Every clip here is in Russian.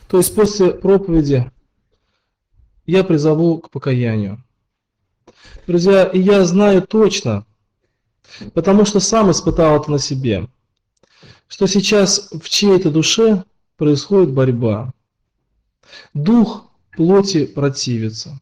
То есть после проповеди я призову к покаянию. Друзья, и я знаю точно, потому что сам испытал это на себе, что сейчас в чьей-то душе происходит борьба. Дух плоти противится,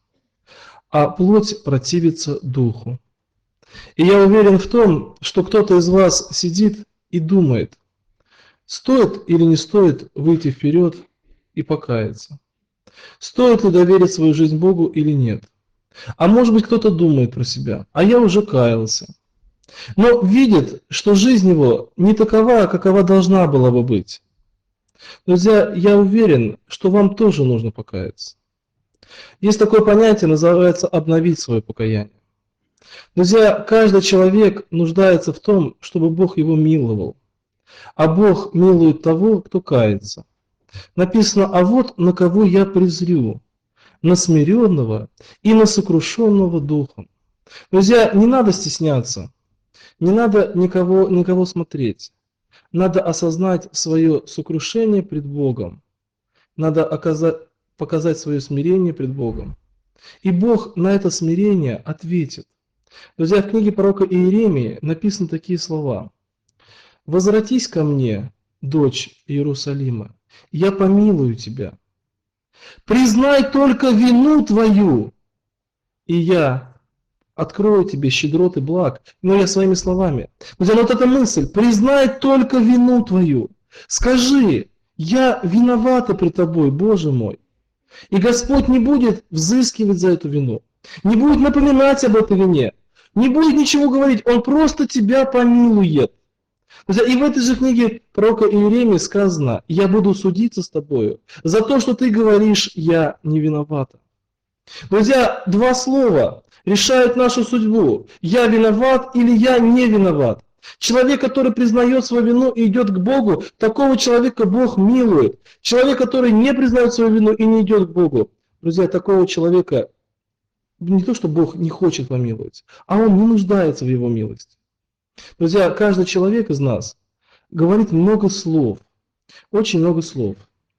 а плоть противится духу. И я уверен в том, что кто-то из вас сидит и думает, стоит или не стоит выйти вперед и покаяться. Стоит ли доверить свою жизнь Богу или нет. А может быть, кто-то думает про себя, а я уже каялся. Но видит, что жизнь его не такова, какова должна была бы быть. Друзья, я уверен, что вам тоже нужно покаяться. Есть такое понятие, называется обновить свое покаяние. Друзья, каждый человек нуждается в том, чтобы Бог его миловал. А Бог милует того, кто кается. Написано, а вот на кого я презрю, на смиренного и на сокрушенного духом. Друзья, не надо стесняться, не надо никого смотреть. Надо осознать свое сокрушение пред Богом. Надо показать свое смирение пред Богом. И Бог на это смирение ответит. Друзья, в книге пророка Иеремии написаны такие слова. «Возвратись ко мне, дочь Иерусалима, я помилую тебя. Признай только вину твою, и я открою тебе щедрот и благ». Но я своими словами. Друзья, вот эта мысль. Признай только вину твою. Скажи, я виновата пред тобой, Боже мой. И Господь не будет взыскивать за эту вину. Не будет напоминать об этой вине. Не будет ничего говорить. Он просто тебя помилует. Друзья, и в этой же книге пророка Иеремии сказано, я буду судиться с тобою за то, что ты говоришь, я не виновата. Друзья, два слова решают нашу судьбу. Я виноват или я не виноват. Человек, который признает свою вину и идет к Богу, такого человека Бог милует. Человек, который не признает свою вину и не идет к Богу, друзья, такого человека не то, что Бог не хочет помиловать, а он не нуждается в его милости. Друзья, каждый человек из нас говорит много слов, очень много слов.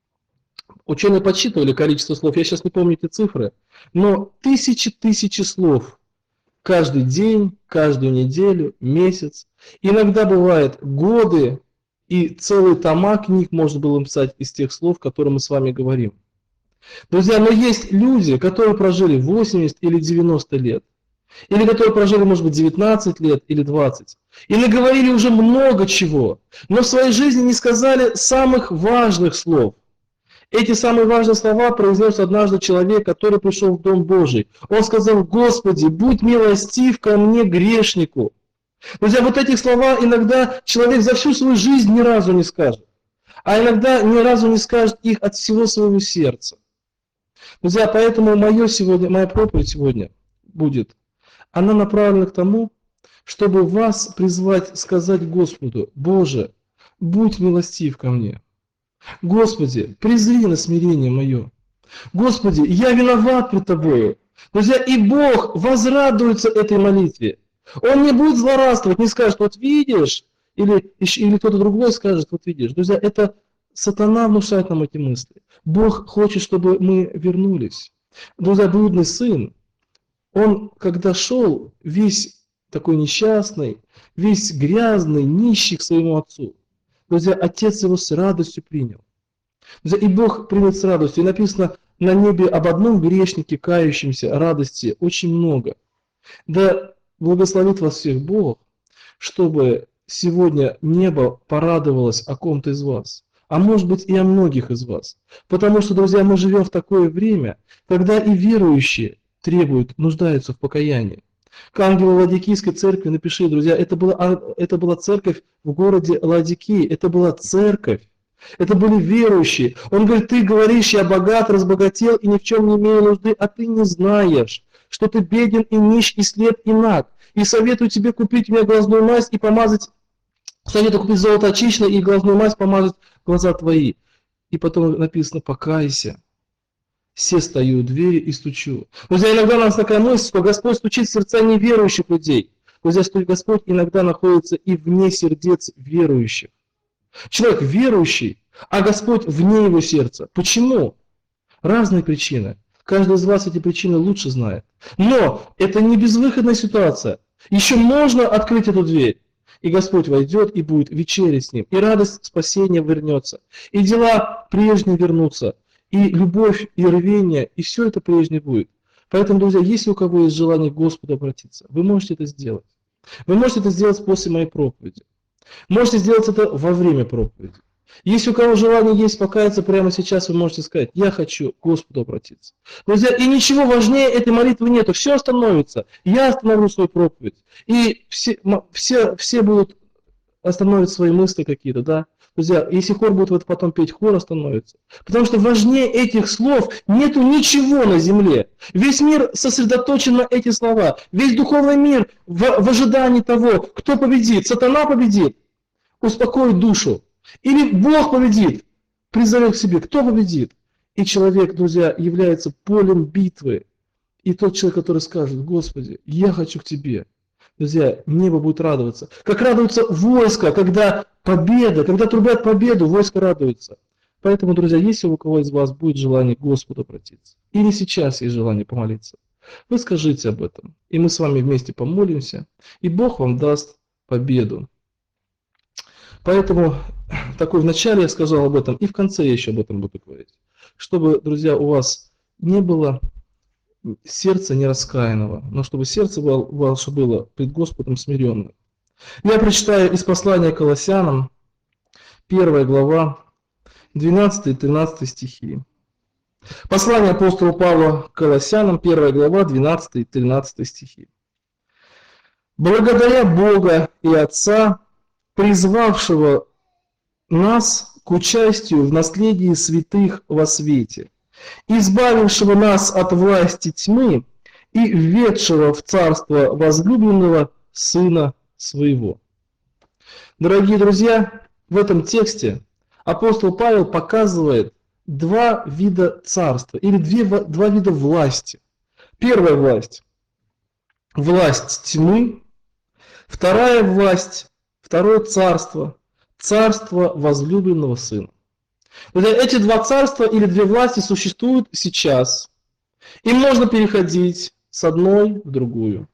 Ученые подсчитывали количество слов, я сейчас не помню эти цифры, но тысячи слов каждый день, каждую неделю, месяц. Иногда бывает годы, и целые тома книг можно было написать из тех слов, которые мы с вами говорим. Друзья, но есть люди, которые прожили 80 или 90 лет. Или которые прожили, может быть, 19 лет или 20. И наговорили уже много чего, но в своей жизни не сказали самых важных слов. Эти самые важные слова произнес однажды человек, который пришел в Дом Божий. Он сказал, Господи, будь милостив ко мне, грешнику. Друзья, вот эти слова иногда человек за всю свою жизнь ни разу не скажет. А иногда ни разу не скажет их от всего своего сердца. Друзья, поэтому моя проповедь сегодня будет, она направлена к тому, чтобы вас призвать сказать Господу, Боже, будь милостив ко мне. Господи, презри на смирение мое. Господи, я виноват пред Тобою. Друзья, и Бог возрадуется этой молитве. Он не будет злорадствовать, не скажет, вот видишь, или кто-то другой скажет, вот видишь. Друзья, это сатана внушает нам эти мысли. Бог хочет, чтобы мы вернулись. Друзья, блудный сын, он, когда шел, весь такой несчастный, весь грязный, нищий к своему отцу. Друзья, отец его с радостью принял. Друзья, и Бог примет с радостью. И написано на небе об одном грешнике, кающемся, радости очень много. Да благословит вас всех Бог, чтобы сегодня небо порадовалось о ком-то из вас. А может быть и о многих из вас. Потому что, друзья, мы живем в такое время, когда и верующие требуют, нуждаются в покаянии. К ангелу Ладикийской церкви напиши, друзья, это была церковь в городе Ладикии, это была церковь, это были верующие. Он говорит, ты говоришь, я богат, разбогател и ни в чем не имею нужды, а ты не знаешь, что ты беден и нищ, и слеп, и наг. И советую тебе купить у меня глазную мазь и помазать, советую купить золото очищенное и глазную мазь помазать глаза твои. И потом написано, покайся. Все стою у двери и стучу. Друзья, иногда у нас такая мысль, что Господь стучит в сердца неверующих людей. Друзья, что Господь иногда находится и вне сердец верующих. Человек верующий, а Господь вне его сердца. Почему? Разные причины. Каждый из вас эти причины лучше знает. Но это не безвыходная ситуация. Еще можно открыть эту дверь. И Господь войдет и будет вечерять с ним. И радость спасения вернется. И дела прежние вернутся. И любовь, и рвение, и все это прежнее будет. Поэтому, друзья, если у кого есть желание к Господу обратиться, вы можете это сделать. Вы можете это сделать после моей проповеди. Можете сделать это во время проповеди. Если у кого желание есть покаяться прямо сейчас, вы можете сказать: я хочу к Господу обратиться. Друзья, и ничего важнее этой молитвы нету. Все остановится. Я остановлю свою проповедь. И все будут остановить свои мысли какие-то, да. Друзья, если хор будет вот потом петь, хор остановится. Потому что важнее этих слов нету ничего на земле. Весь мир сосредоточен на эти слова. Весь духовный мир в ожидании того, кто победит. Сатана победит, успокоит душу. Или Бог победит, призовет к себе. Кто победит? И человек, друзья, является полем битвы. И тот человек, который скажет: Господи, я хочу к Тебе. Друзья, небо будет радоваться. Как радуется войско, когда победа, когда трубят победу, войско радуется. Поэтому, друзья, если у кого из вас будет желание к Господу обратиться, или сейчас есть желание помолиться, вы скажите об этом. И мы с вами вместе помолимся, и Бог вам даст победу. Поэтому такой вначале я сказал об этом, и в конце я еще об этом буду говорить. Чтобы, друзья, у вас не было сердца нераскаянного, но чтобы сердце ваше было пред Господом смиренным. Я прочитаю из послания к Колоссянам, 1 глава, 12 и 13 стихи. Послание апостола Павла к Колоссянам, 1 глава, 12 и 13 стихи. «Благодаря Бога и Отца, призвавшего нас к участию в наследии святых во свете, избавившего нас от власти тьмы и введшего в царство возлюбленного Сына Своего». Дорогие друзья, в этом тексте апостол Павел показывает два вида царства, или два вида власти. Первая власть – власть тьмы. Вторая власть, второе царство – царство возлюбленного Сына. Эти два царства или две власти существуют сейчас. И можно переходить с одной в другую.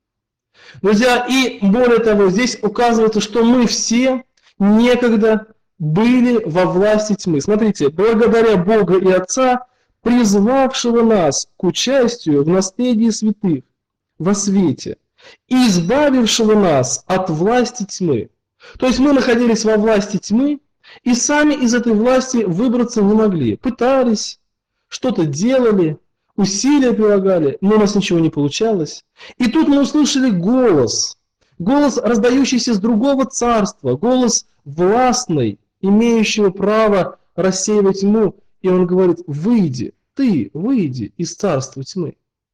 Друзья, и более того, здесь указывается, что мы все некогда были во власти тьмы. Смотрите, благодаря Бога и Отца, призвавшего нас к участию в наследии святых во свете, и избавившего нас от власти тьмы. То есть мы находились во власти тьмы, и сами из этой власти выбраться не могли. Пытались, что-то делали, усилия прилагали, но у нас ничего не получалось. И тут мы услышали голос, раздающийся с другого царства, голос властный, имеющего право рассеивать тьму. И он говорит: выйди, ты выйди из царства тьмы.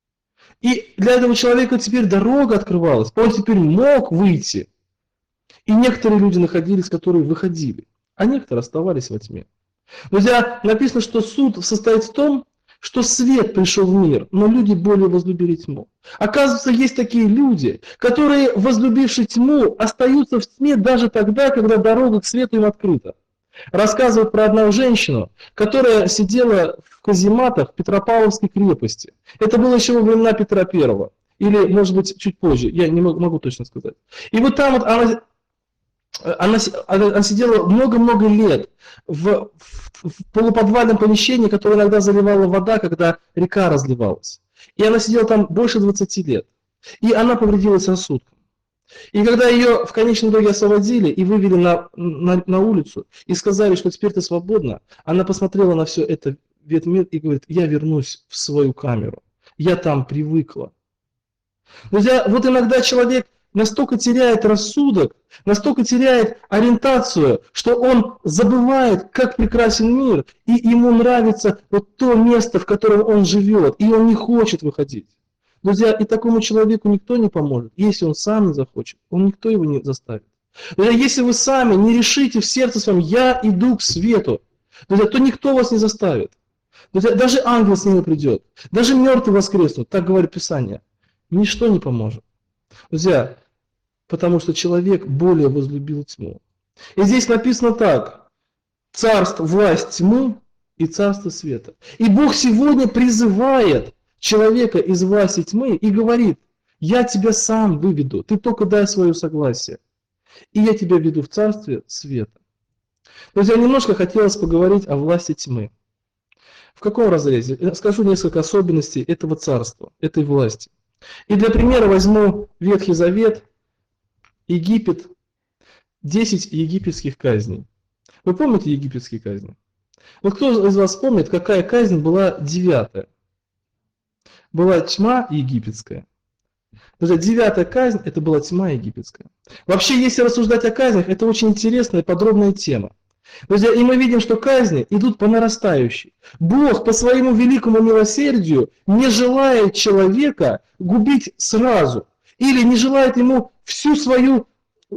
И для этого человека теперь дорога открывалась, он теперь мог выйти. И некоторые люди находились, которые выходили, а некоторые оставались во тьме. Друзья, написано, что суд состоит в том, что свет пришел в мир, но люди более возлюбили тьму. Оказывается, есть такие люди, которые, возлюбивши тьму, остаются в тьме даже тогда, когда дорога к свету им открыта. Рассказывают про одну женщину, которая сидела в казематах Петропавловской крепости. Это было еще во времена Петра I, или, может быть, чуть позже, я не могу точно сказать. И вот там вот она сидела много-много лет в полуподвальном помещении, которое иногда заливала вода, когда река разливалась. И она сидела там больше 20 лет. И она повредилась рассудком. И когда ее в конечном итоге освободили и вывели на улицу, и сказали, что теперь ты свободна, она посмотрела на все это, весь мир, и говорит: я вернусь в свою камеру. Я там привыкла. Друзья, вот иногда человек настолько теряет рассудок, настолько теряет ориентацию, что он забывает, как прекрасен мир, и ему нравится вот то место, в котором он живет, и он не хочет выходить. Друзья, и такому человеку никто не поможет. Если он сам не захочет, никто его не заставит. Друзья, если вы сами не решите в сердце своем: я иду к свету, друзья, то никто вас не заставит. Друзья, даже ангел с ними придет, даже мертвые воскреснут, так говорит Писание. Ничто не поможет. Друзья, потому что человек более возлюбил тьму. И здесь написано так: царство, власть тьмы и царство света. И Бог сегодня призывает человека из власти тьмы и говорит: я тебя сам выведу, ты только дай свое согласие, и я тебя веду в царстве света. Друзья, немножко хотелось поговорить о власти тьмы. В каком разрезе? Я скажу несколько особенностей этого царства, этой власти. И для примера возьму Ветхий Завет, Египет, 10 египетских казней. Вы помните египетские казни? Вот кто из вас помнит, какая казнь была 9-я? Была тьма египетская. Друзья, 9-я казнь – это была тьма египетская. Вообще, если рассуждать о казнях, это очень интересная и подробная тема. Друзья, и мы видим, что казни идут по нарастающей. Бог по своему великому милосердию не желает человека губить сразу. Или не желает ему всю свою,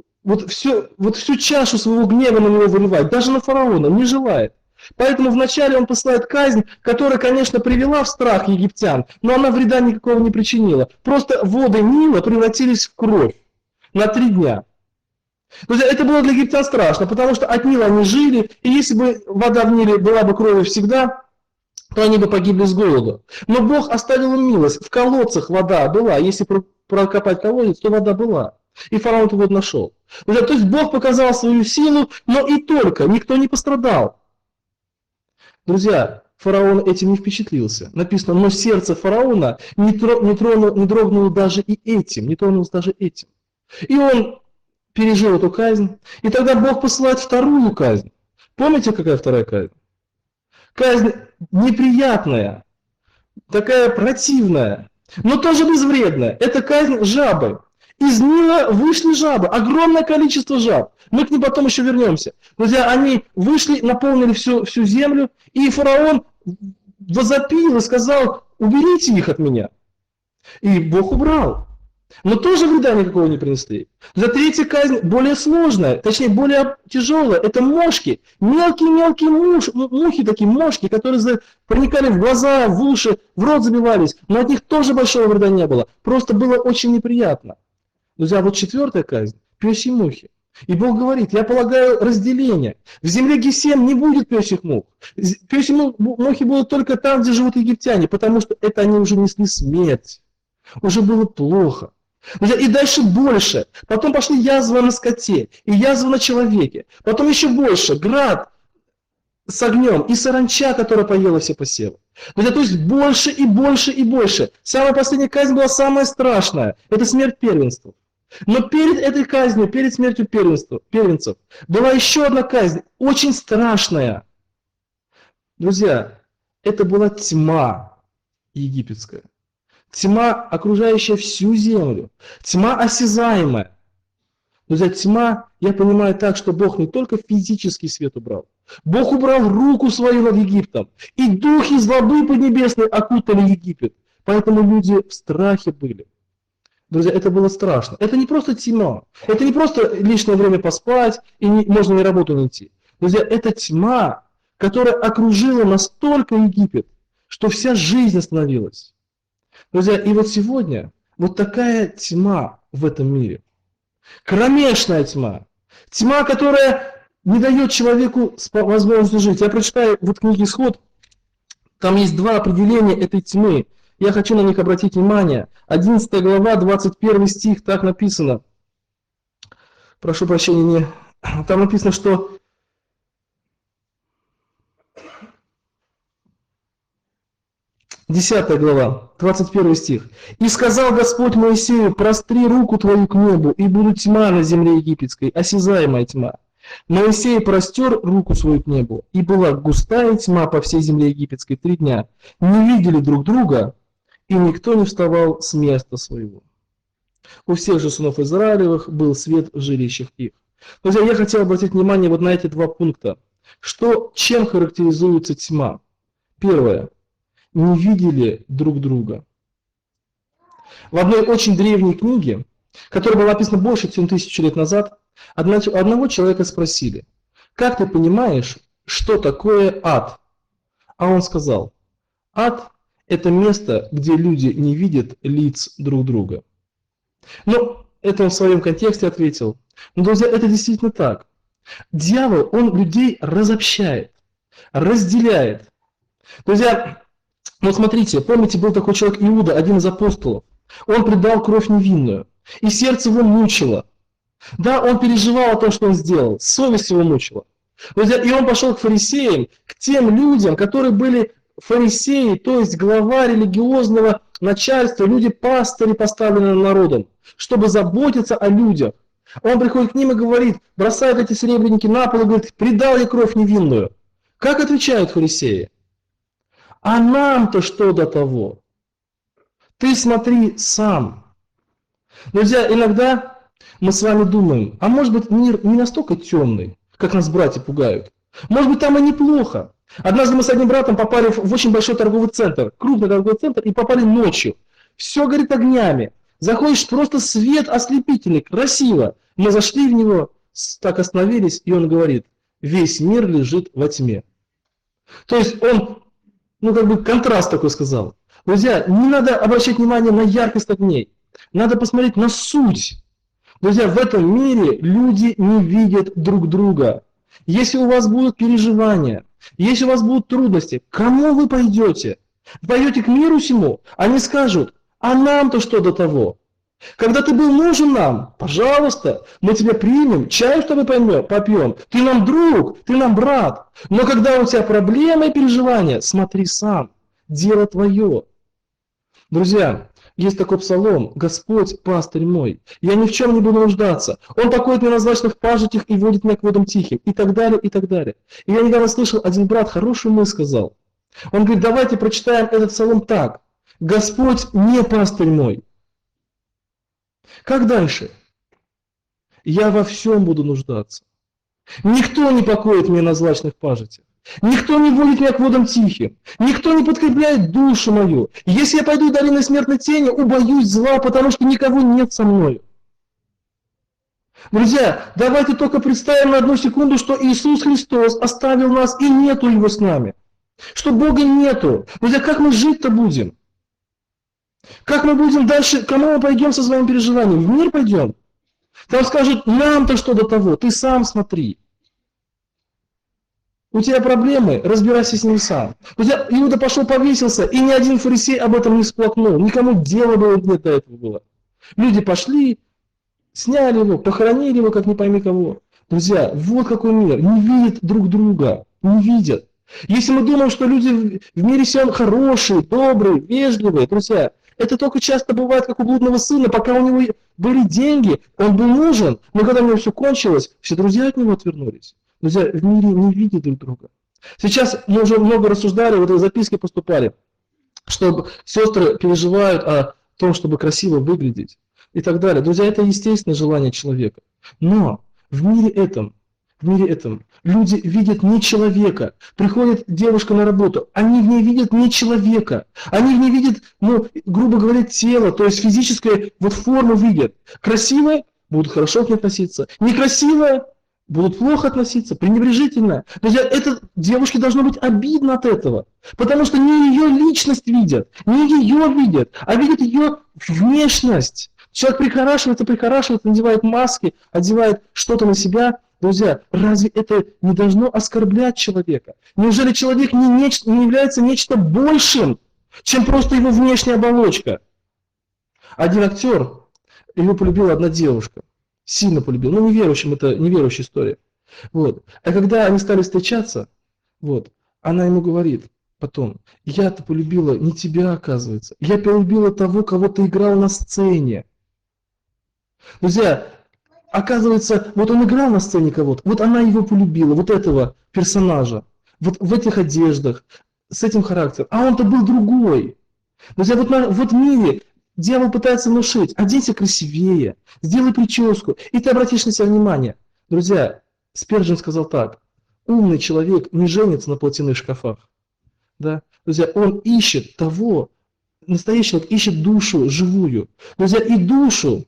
всю чашу своего гнева на него выливать. Даже на фараона не желает. Поэтому вначале он посылает казнь, которая, конечно, привела в страх египтян, но она вреда никакого не причинила. Просто воды Нила превратились в кровь на 3 дня. Друзья, это было для египтян страшно, потому что от Нила они жили, и если бы вода в Ниле была бы кровью всегда, то они бы погибли с голоду. Но Бог оставил им милость. В колодцах вода была, если прокопать колодец, то вода была. И фараон эту воду нашел. Друзья, то есть Бог показал свою силу, но и только, никто не пострадал. Друзья, фараон этим не впечатлился. Написано, но сердце фараона не дрогнуло даже и этим, не тронулось даже этим. И он пережил эту казнь, и тогда Бог посылает вторую казнь. Помните, какая вторая казнь? Казнь неприятная, такая противная, но тоже безвредная. Это казнь жабы. Из Нила вышли жабы, огромное количество жаб. Мы к ним потом еще вернемся. Друзья, они вышли, наполнили всю землю, и фараон возопил и сказал: уберите их от меня. И Бог убрал. Но тоже вреда никакого не принесли. За 3-я казнь более сложная, точнее более тяжелая. Это мошки. Мелкие-мелкие мухи, такие мошки, которые проникали в глаза, в уши, в рот забивались. Но от них тоже большого вреда не было. Просто было очень неприятно. Друзья, вот 4-я казнь – пёсьи мухи. И Бог говорит: я полагаю разделение. В земле Гесем не будет пёсьих мух. Пёсьи мухи будут только там, где живут египтяне, потому что это они уже несли смерть. Уже было плохо. И дальше больше. Потом пошли язва на скоте, и язва на человеке. Потом еще больше. Град с огнем и саранча, которая поела все посевы. То есть больше и больше и больше. Самая последняя казнь была самая страшная. Это смерть первенцев. Но перед этой казнью, перед смертью первенцев, была еще одна казнь, очень страшная. Друзья, это была тьма египетская. Тьма, окружающая всю землю. Тьма осязаемая. Друзья, тьма, я понимаю так, что Бог не только физический свет убрал. Бог убрал руку свою над Египтом. И духи злобы поднебесной окутали Египет. Поэтому люди в страхе были. Друзья, это было страшно. Это не просто тьма. Это не просто лишнее время поспать и можно на работу не идти. Друзья, это тьма, которая окружила настолько Египет, что вся жизнь остановилась. Друзья, и вот сегодня вот такая тьма в этом мире. Кромешная тьма. Тьма, которая не дает человеку возможности жить. Я прочитаю вот книги «Исход». Там есть 2 определения этой тьмы. Я хочу на них обратить внимание. 11 глава, 21 стих, так написано. Прошу прощения, там написано, что Десятая глава, 21 стих. «И сказал Господь Моисею: простри руку твою к небу, и будет тьма на земле египетской, осязаемая тьма. Моисей простер руку свою к небу, и была густая тьма по всей земле египетской 3 дня. Не видели друг друга, и никто не вставал с места своего. У всех же сынов Израилевых был свет в жилищах их». Друзья, я хотел обратить внимание вот на эти 2 пункта. Чем характеризуется тьма? Первое. Не видели друг друга. В одной очень древней книге, которая была написана больше, чем 1000 лет назад, одного человека спросили: как ты понимаешь, что такое ад? А он сказал: ад – это место, где люди не видят лиц друг друга. Ну, это он в своем контексте ответил. Но, друзья, это действительно так. Дьявол, он людей разобщает, разделяет. Друзья, ну смотрите, помните, был такой человек Иуда, один из апостолов. Он предал кровь невинную, и сердце его мучило. Да, он переживал о том, что он сделал, совесть его мучила. Друзья, и он пошел к фарисеям, к тем людям, которые были фарисеи, то есть глава религиозного начальства, люди пастыри, поставленные народом, чтобы заботиться о людях. Он приходит к ним и говорит, бросает эти серебряники на пол и говорит, предал я кровь невинную. Как отвечают фарисеи? А нам-то что до того? Ты смотри сам. Друзья, иногда мы с вами думаем, а может быть мир не настолько темный, как нас братья пугают. Может быть там и неплохо. Однажды мы с одним братом попали в очень большой торговый центр, крупный торговый центр, и попали ночью. Все горит огнями. Заходишь, просто свет ослепительный, красиво. Мы зашли в него, так остановились, и он говорит, весь мир лежит во тьме. То есть он, контраст такой сказал. Друзья, не надо обращать внимание на яркость огней. Надо посмотреть на суть. Друзья, в этом мире люди не видят друг друга. Если у вас будут переживания, если у вас будут трудности, к кому вы пойдете? Пойдете к миру сему? Они скажут, а нам-то что до того? Когда ты был нужен нам, пожалуйста, мы тебя примем, чаю с тобой попьем. Ты нам друг, ты нам брат. Но когда у тебя проблемы и переживания, смотри сам, дело твое. Друзья, есть такой псалом, Господь, пастырь мой, я ни в чем не буду нуждаться. Он покоит меня на злачных пажитях и водит меня к водам тихим, и так далее, и так далее. И я недавно слышал, один брат хорошую мысль сказал. Он говорит, давайте прочитаем этот псалом так. Господь не пастырь мой. Как дальше? Я во всем буду нуждаться. Никто не покоит меня на злачных пажитях. Никто не водит меня к водам тихим. Никто не подкрепляет душу мою. Если я пойду в долину смертной тени, убоюсь зла, потому что никого нет со мной. Друзья, давайте только представим на одну секунду, что Иисус Христос оставил нас и нету Его с нами. Что Бога нету. Друзья, как мы жить-то будем? Как мы будем дальше, кому мы пойдем со своим переживанием? В мир пойдем? Там скажут, нам-то что до того, ты сам смотри. У тебя проблемы, разбирайся с ним сам. Друзья, Иуда пошел повесился, и ни один фарисей об этом не всплакнул. Никому дела было нет до этого было. Люди пошли, сняли его, похоронили его, как не пойми кого. Друзья, вот какой мир. Не видят друг друга, не видят. Если мы думаем, что люди в мире всем хорошие, добрые, вежливые, друзья, это только часто бывает, как у блудного сына, пока у него были деньги, он был нужен, но когда у него все кончилось, все друзья от него отвернулись. Друзья, в мире не видят друг друга. Сейчас мы уже много рассуждали, вот записки поступали, что сестры переживают о том, чтобы красиво выглядеть и так далее. Друзья, это естественное желание человека. Но в мире этом люди видят не человека. Приходит девушка на работу, они в ней видят не человека. Они в ней видят, грубо говоря, тело, то есть физическую форму видят. Красивая — будут хорошо к ней относиться. Некрасивая — будут плохо относиться, пренебрежительно. Друзья, это девушке должно быть обидно от этого. Потому что не ее личность видят, не ее видят, а видят ее внешность. Человек прихорашивается, надевает маски, одевает что-то на себя. Друзья, разве это не должно оскорблять человека? Неужели человек не является нечто большим, чем просто его внешняя оболочка? Один актер, его полюбила одна девушка. Сильно полюбил. Неверующим, это неверующая история. Вот. А когда они стали встречаться, она ему говорит потом, я-то полюбила не тебя, оказывается. Я полюбила того, кого ты играл на сцене. Друзья, оказывается, он играл на сцене кого-то, она его полюбила, этого персонажа, в этих одеждах, с этим характером. А он-то был другой. Друзья, в мире дьявол пытается внушить, оденься красивее, сделай прическу, и ты обратишь на себя внимание. Друзья, Спержин сказал так, умный человек не женится на платяных шкафах. Да? Друзья, он ищет того, настоящий человек ищет душу живую. Друзья, и душу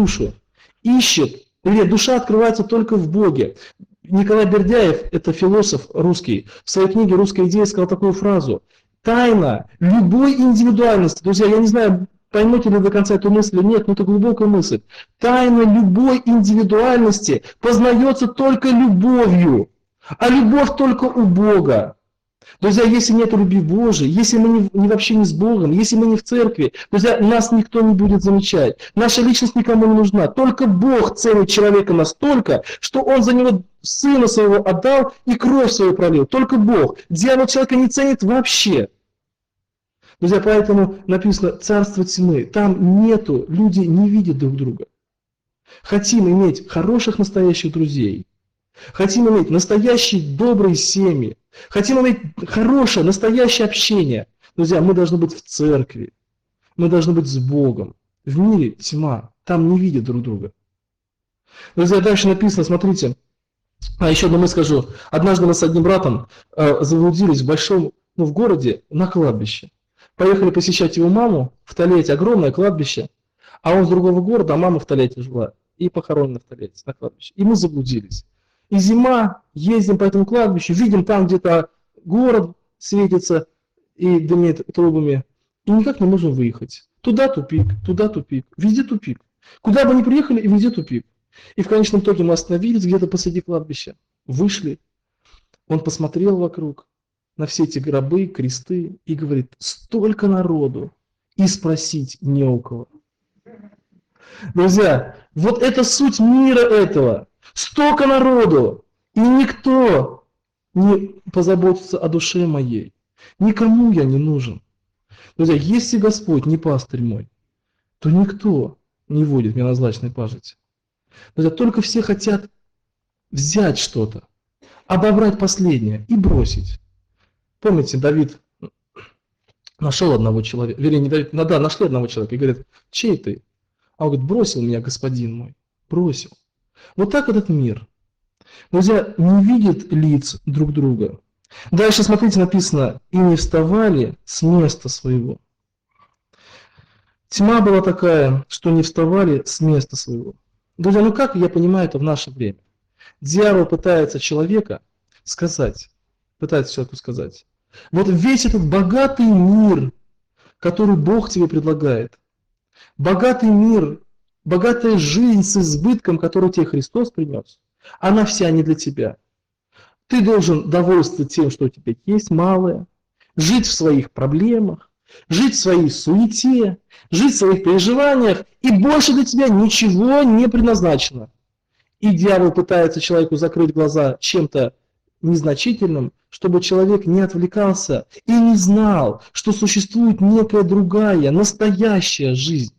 ищет, душа открывается только в Боге. Николай Бердяев, это философ русский, в своей книге «Русская идея» сказал такую фразу. Тайна любой индивидуальности, друзья, я не знаю, Поймете ли до конца эту мысль или нет, но это глубокая мысль. Тайна любой индивидуальности познается только любовью, а любовь только у Бога. Друзья, если нет любви Божией, если мы не в общении с Богом, если мы не в церкви, друзья, нас никто не будет замечать. Наша личность никому не нужна. Только Бог ценит человека настолько, что Он за него Сына Своего отдал и кровь свою пролил. Только Бог. Дьявол человека не ценит вообще. Друзья, поэтому написано «Царство тьмы». Там нету, люди не видят друг друга. Хотим иметь хороших настоящих друзей. Хотим иметь настоящие добрые семьи. Хотим иметь хорошее, настоящее общение. Друзья, мы должны быть в церкви. Мы должны быть с Богом. В мире тьма. Там не видят друг друга. Друзья, дальше написано, смотрите. Еще одну мысль скажу. Однажды мы с одним братом заблудились в большом, в городе на кладбище. Поехали посещать его маму в Толете. Огромное кладбище. А он с другого города, а мама в Толете жила. И похоронена в Толете, на кладбище. И мы заблудились. И зима, ездим по этому кладбищу, видим там где-то город светится и дымит трубами. И никак не можем выехать. Туда тупик, везде тупик. Куда бы ни приехали, и везде тупик. И в конечном итоге мы остановились где-то посреди кладбища, вышли. Он посмотрел вокруг на все эти гробы, кресты и говорит: столько народу, и спросить не у кого. Друзья, вот это суть мира этого. Столько народу, и никто не позаботится о душе моей. Никому я не нужен. Друзья, если Господь не пастырь мой, то никто не водит меня на злачной пажити. Друзья, только все хотят взять что-то, обобрать последнее и бросить. Помните, Давид нашел одного человека, вернее, не Давид, да, нашли одного человека и говорит: чей ты? А он говорит: бросил меня господин мой, бросил. Вот так этот мир. Друзья, не видят лиц друг друга. Дальше, смотрите, написано: и не вставали с места своего. Тьма была такая, что не вставали с места своего. Друзья, ну как я понимаю это в наше время? Дьявол пытается человеку сказать, вот весь этот богатый мир, который Бог тебе предлагает, богатый мир, богатая жизнь с избытком, которую тебе Христос принес, она вся не для тебя. Ты должен довольствоваться тем, что у тебя есть малое, жить в своих проблемах, жить в своей суете, жить в своих переживаниях, и больше для тебя ничего не предназначено. И дьявол пытается человеку закрыть глаза чем-то незначительным, чтобы человек не отвлекался и не знал, что существует некая другая, настоящая жизнь.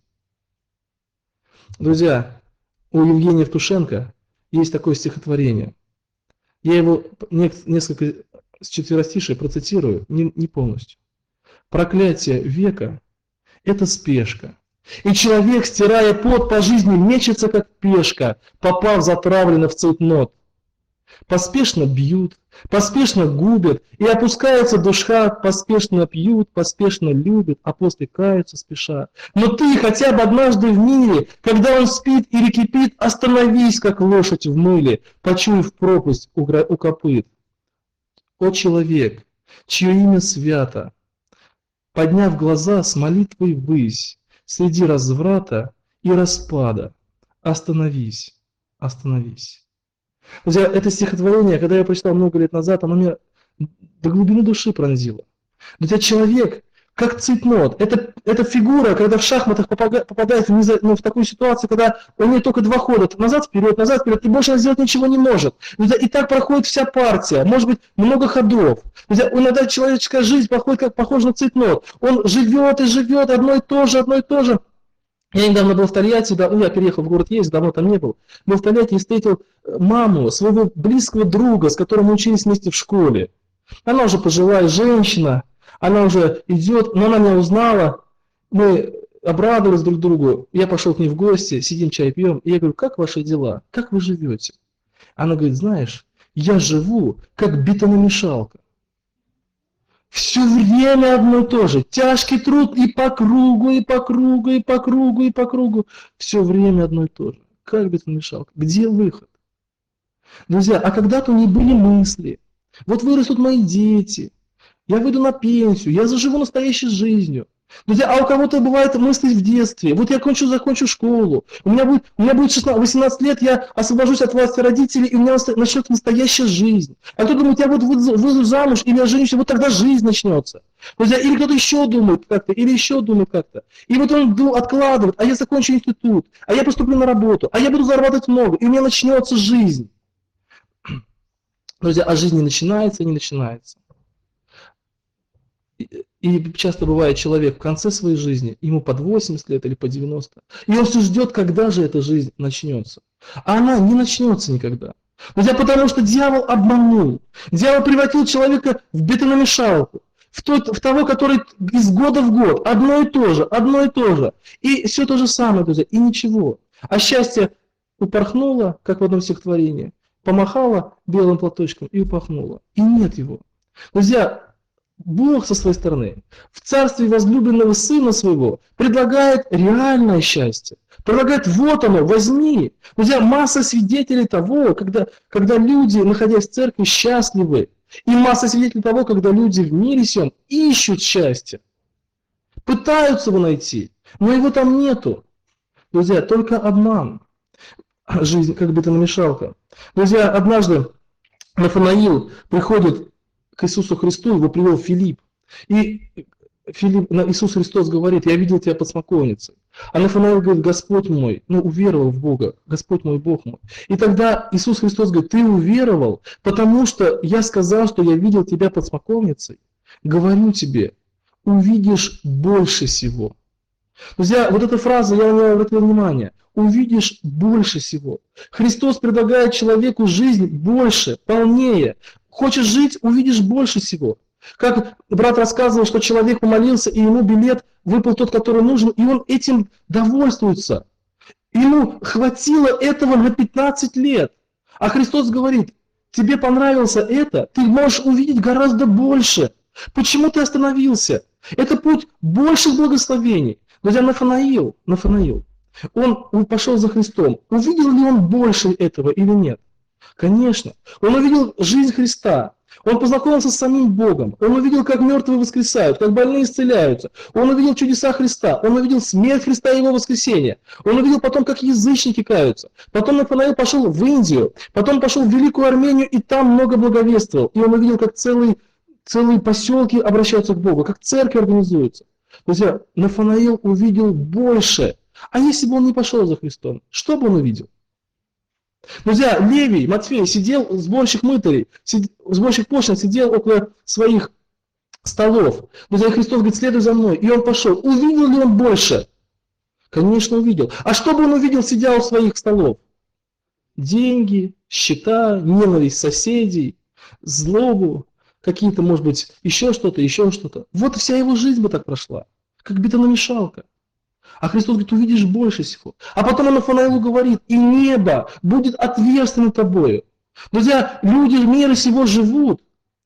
Друзья, у Евгения Евтушенко есть такое стихотворение. Я его несколько четверостишей процитирую, не полностью. Проклятие века – это спешка. И человек, стирая пот по жизни, мечется, как пешка, попав затравленно в цейтнот. Поспешно бьют, поспешно губят, и опускается душа, поспешно пьют, поспешно любят, а после каются спеша. Но ты хотя бы однажды в мире, когда он спит или кипит, остановись, как лошадь в мыле, почуяв пропасть у копыт. О человек, чье имя свято, подняв глаза с молитвой ввысь, среди разврата и распада, остановись, остановись. Друзья, это стихотворение, когда я прочитал много лет назад, оно меня до глубины души пронзило. Друзья, человек, как цейтнот, это фигура, когда в шахматах попадает в такую ситуацию, когда у нее только два хода, назад, вперед, и больше она сделать ничего не может. Друзья, и так проходит вся партия, может быть, много ходов. Друзья, иногда человеческая жизнь проходит как похоже на цейтнот. Он живет и живет, одно и то же. Я недавно был в Тольятти, я переехал в город Ейск, давно там не был. Был в Тольятти и встретил маму своего близкого друга, с которым мы учились вместе в школе. Она уже пожилая женщина, она уже идет, но она меня узнала, мы обрадовались друг другу. Я пошел к ней в гости, сидим, чай пьем, и я говорю: как ваши дела, как вы живете? Она говорит: знаешь, я живу как бетономешалка. Все время одно и то же. Тяжкий труд и по кругу. Все время одно и то же. Как бетономешалка. Где выход? Друзья, а когда-то у них были мысли. Вот вырастут мои дети. Я выйду на пенсию. Я заживу настоящей жизнью. Друзья, а у кого-то бывает мысли в детстве. Вот я закончу школу, у меня будет 18 лет, я освобожусь от власти родителей, и у меня начнется настоящая жизнь. А кто думает, я вот выйду замуж, или я женюсь, вот тогда жизнь начнется. Друзья, или кто-то еще думает как-то, или еще думает как-то. И вот он откладывает, а я закончу институт, а я поступлю на работу, а я буду зарабатывать много, и у меня начнется жизнь. Друзья, а жизнь не начинается, не начинается. И часто бывает человек в конце своей жизни, ему под 80 лет или по 90, и он все ждет, когда же эта жизнь начнется. А она не начнется никогда. Друзья, потому что дьявол обманул. Дьявол превратил человека в бетономешалку, в того, который из года в год, одно и то же. И все то же самое, друзья, и ничего. А счастье упорхнуло, как в одном стихотворении, помахало белым платочком и упорхнуло. И нет его. Друзья, Бог со своей стороны в царстве возлюбленного Сына Своего предлагает реальное счастье. Предлагает, вот оно, возьми. Друзья, масса свидетелей того, когда люди, находясь в церкви, счастливы. И масса свидетелей того, когда люди в мире сем ищут счастье. Пытаются его найти, но его там нету. Друзья, только обман. Жизнь как бетономешалка. Друзья, однажды Нафанаил приходит к Иисусу Христу, его привел Филипп. И Иисус Христос говорит, я видел тебя под смоковницей. А Нафанаил говорит, Господь мой, уверовал в Бога, Господь мой, Бог мой. И тогда Иисус Христос говорит, ты уверовал, потому что я сказал, что я видел тебя под смоковницей. Говорю тебе, увидишь больше всего. Друзья, вот эта фраза, я на нее обратил внимание. Увидишь больше всего. Христос предлагает человеку жизнь больше, полнее. Хочешь жить, увидишь больше всего. Как брат рассказывал, что человек помолился, и ему билет выпал тот, который нужен, и он этим довольствуется. Ему хватило этого на 15 лет. А Христос говорит, тебе понравилось это, ты можешь увидеть гораздо больше. Почему ты остановился? Это путь больших благословений. Друзья, Нафанаил, он пошел за Христом. Увидел ли он больше этого или нет? Конечно. Он увидел жизнь Христа. Он познакомился с самим Богом. Он увидел, как мертвые воскресают, как больные исцеляются. Он увидел чудеса Христа. Он увидел смерть Христа и его воскресение. Он увидел потом, как язычники каются. Потом Нафанаил пошел в Индию. Потом пошел в Великую Армению и там много благовествовал. И он увидел, как целые поселки обращаются к Богу, как церкви организуются. Друзья, Нафанаил увидел больше. А если бы он не пошел за Христом, что бы он увидел? Друзья, Левий, Матфей сидел, сборщик мытарей, сборщик пошлин сидел около своих столов. Друзья, Христос говорит, следуй за мной. И он пошел. Увидел ли он больше? Конечно, увидел. А что бы он увидел, сидя у своих столов? Деньги, счета, ненависть соседей, злобу, какие-то, может быть, еще что-то. Вот вся его жизнь бы так прошла, как бетономешалка. А Христос говорит, увидишь больше всего. А потом он Нафанаилу говорит, и небо будет отверстено тобою. Друзья, люди мира сего живут.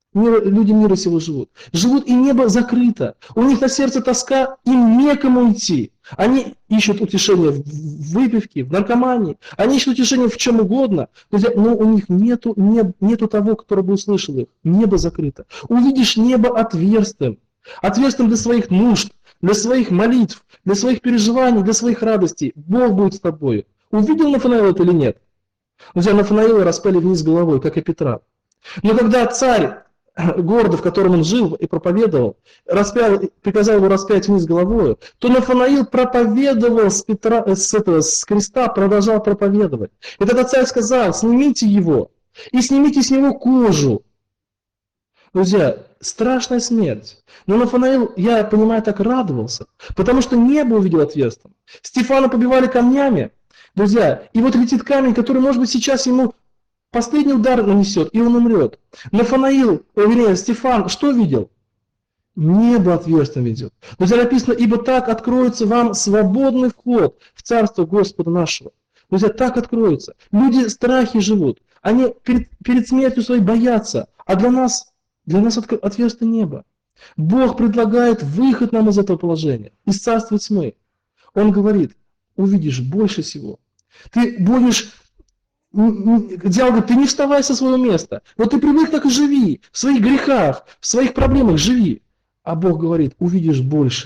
Живут, и небо закрыто. У них на сердце тоска, им некому идти. Они ищут утешение в выпивке, в наркомании. Они ищут утешение в чем угодно. Друзья, но у них нету того, который бы услышал их. Небо закрыто. Увидишь небо отверстым. Отверстым для своих нужд, для своих молитв, для своих переживаний, для своих радостей. Бог будет с тобой. Увидел Нафанаил это или нет? Друзья, Нафанаила распяли вниз головой, как и Петра. Но когда царь города, в котором он жил и проповедовал, приказал его распять вниз головой, то Нафанаил проповедовал с креста, продолжал проповедовать. И тогда царь сказал, снимите его и снимите с него кожу. Друзья, страшная смерть. Но Нафанаил, я понимаю, так радовался, потому что небо увидел отверстием. Стефана побивали камнями, друзья, и вот летит камень, который, может быть, сейчас ему последний удар нанесет, и он умрет. Стефан, что видел? Небо отверстием ведет. Друзья, написано, ибо так откроется вам свободный вход в царство Господа нашего. Друзья, так откроется. Люди в страхе живут. Они перед смертью своей боятся. А для нас отверстие небо. Бог предлагает выход нам из этого положения, из царства тьмы. Он говорит, увидишь больше всего. Ты будешь... Дьявол говорит, ты не вставай со своего места. Вот ты привык, так и живи. В своих грехах, в своих проблемах живи. А Бог говорит, увидишь больше.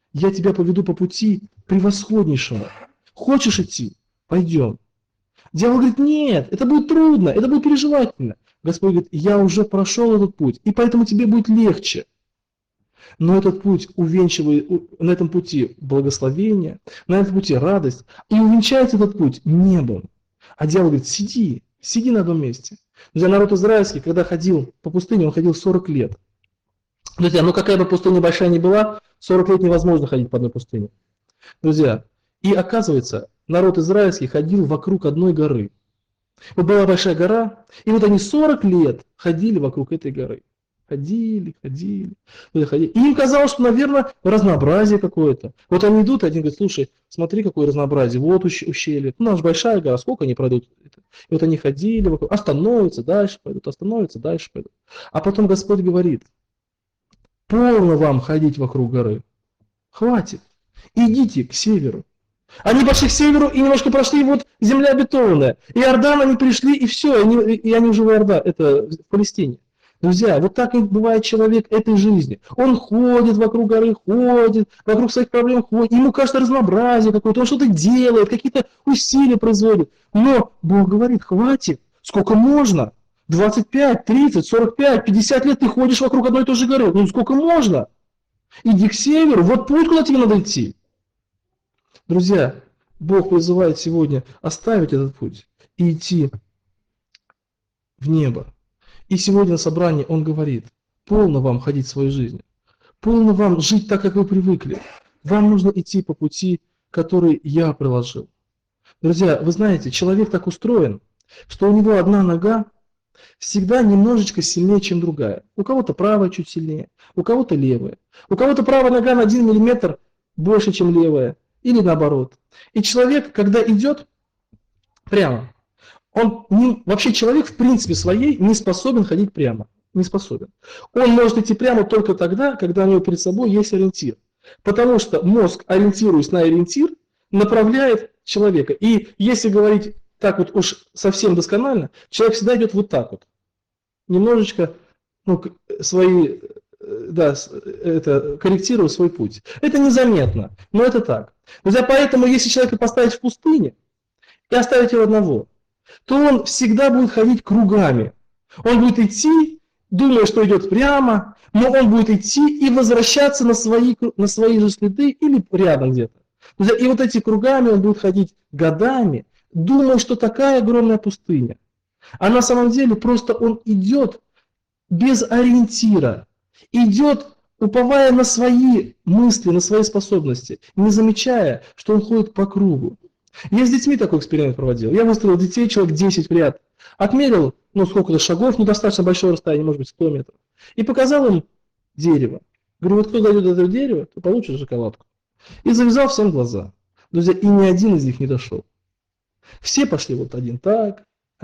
я тебя поведу по пути превосходнейшему. Хочешь идти? Пойдем. Дьявол говорит, нет, это будет трудно, это будет переживательно. Господь говорит, я уже прошел этот путь, и поэтому тебе будет легче. Но этот путь увенчивает, на этом пути благословение, на этом пути радость, и увенчается этот путь небом. А дьявол говорит, сиди на одном месте. Друзья, народ израильский, когда ходил по пустыне, он ходил 40 лет. Друзья, ну какая бы пустыня большая ни была, 40 лет невозможно ходить по одной пустыне. Друзья, и оказывается, народ израильский ходил вокруг одной горы. Вот была большая гора, и вот они 40 лет ходили вокруг этой горы. Ходили. И им казалось, что, наверное, разнообразие какое-то. Вот они идут, и один говорит, слушай, смотри, какое разнообразие. Вот ущелье. Ну, наша большая гора, сколько они пройдут? И вот они ходили вокруг, остановятся, дальше пойдут, остановятся, дальше пойдут. А потом Господь говорит, полно вам ходить вокруг горы. Хватит. Идите к северу. Они пошли к северу и немножко прошли, вот земля обетованная. И Иордан они пришли, и все, и они уже в Иордан, это в Палестине. Друзья, вот так и бывает человек этой жизни. Он ходит вокруг горы, ходит, вокруг своих проблем ходит. Ему кажется разнообразие какое-то, он что-то делает, какие-то усилия производит. Но Бог говорит, хватит, сколько можно. 25, 30, 45, 50 лет ты ходишь вокруг одной и той же горы. Ну сколько можно? Иди к северу, вот путь, куда тебе надо идти. Друзья, Бог призывает сегодня оставить этот путь и идти в небо. И сегодня на собрании Он говорит, полно вам ходить своей жизнью, полно вам жить так, как вы привыкли. Вам нужно идти по пути, который я приложил. Друзья, вы знаете, человек так устроен, что у него одна нога всегда немножечко сильнее, чем другая. У кого-то правая чуть сильнее, у кого-то левая. У кого-то правая нога на 1 миллиметр больше, чем левая. Или наоборот. И человек, когда идет прямо, вообще человек в принципе своей не способен ходить прямо. Не способен. Он может идти прямо только тогда, когда у него перед собой есть ориентир. Потому что мозг, ориентируясь на ориентир, направляет человека. И если говорить так вот уж совсем досконально, человек всегда идет вот так вот. Немножечко корректируя свой путь. Это незаметно, но это так. Друзья, поэтому если человека поставить в пустыне и оставить его одного, то он всегда будет ходить кругами. Он будет идти, думая, что идет прямо, но он будет идти и возвращаться на свои же следы или рядом где-то. И вот эти кругами он будет ходить годами, думая, что такая огромная пустыня. А на самом деле просто он идет без ориентира, идет, уповая на свои мысли, на свои способности, не замечая, что он ходит по кругу. Я с детьми такой эксперимент проводил. Я выстроил детей, человек 10 в ряд, отмерил, сколько-то шагов, достаточно большое расстояние, может быть 100 метров, и показал им дерево. Говорю, вот кто дойдет до этого дерева, то получит шоколадку. И завязал всем глаза. Друзья, и ни один из них не дошел. Все пошли вот один так.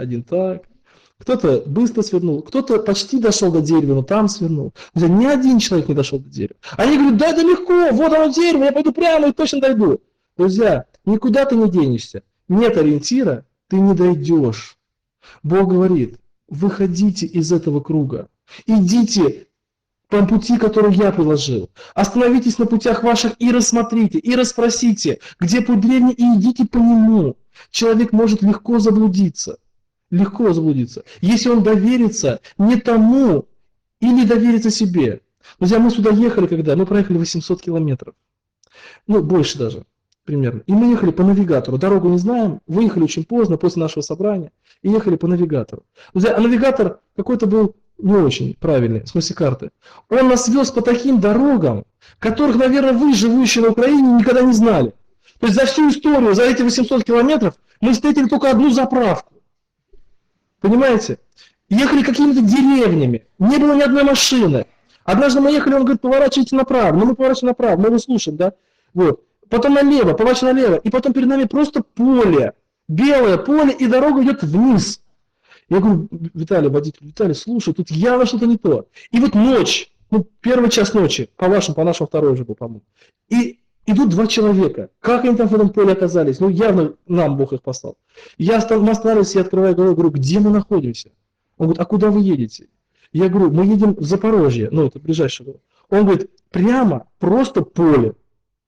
Кто-то быстро свернул, кто-то почти дошел до дерева, но там свернул. Друзья, ни один человек не дошел до дерева. Они говорят, да это легко, вот оно дерево, я пойду прямо и точно дойду. Друзья, никуда ты не денешься. Нет ориентира, ты не дойдешь. Бог говорит, выходите из этого круга. Идите по пути, который я приложил. Остановитесь на путях ваших и рассмотрите, и расспросите, где путь древний, и идите по нему. Человек может легко заблудиться. Легко заблудиться. Если он доверится не тому или доверится себе. Друзья, мы сюда ехали, когда мы проехали 800 километров. Больше даже. Примерно. И мы ехали по навигатору. Дорогу не знаем. Выехали очень поздно, после нашего собрания. И ехали по навигатору. Друзья, а навигатор какой-то был не очень правильный, в смысле карты. Он нас вез по таким дорогам, которых, наверное, вы, живущие на Украине, никогда не знали. То есть за всю историю, за эти 800 километров, мы встретили только одну заправку. Понимаете? Ехали какими-то деревнями. Не было ни одной машины. Однажды мы ехали, он говорит, поворачивайте направо. Мы поворачиваем направо, мы его слушаем, да? Вот. Потом налево, поворачиваем налево. И потом перед нами просто поле. Белое поле, и дорога идет вниз. Я говорю, Виталий, слушай, тут явно что-то не то. И вот ночь, первый час ночи, по нашему второй уже был, по-моему. И идут 2 человека. Как они там в этом поле оказались? Явно нам Бог их послал. Мы остановились, я открываю голову, говорю, где мы находимся? Он говорит, а куда вы едете? Я говорю, мы едем в Запорожье, это ближайшее было. Он говорит, прямо, просто поле.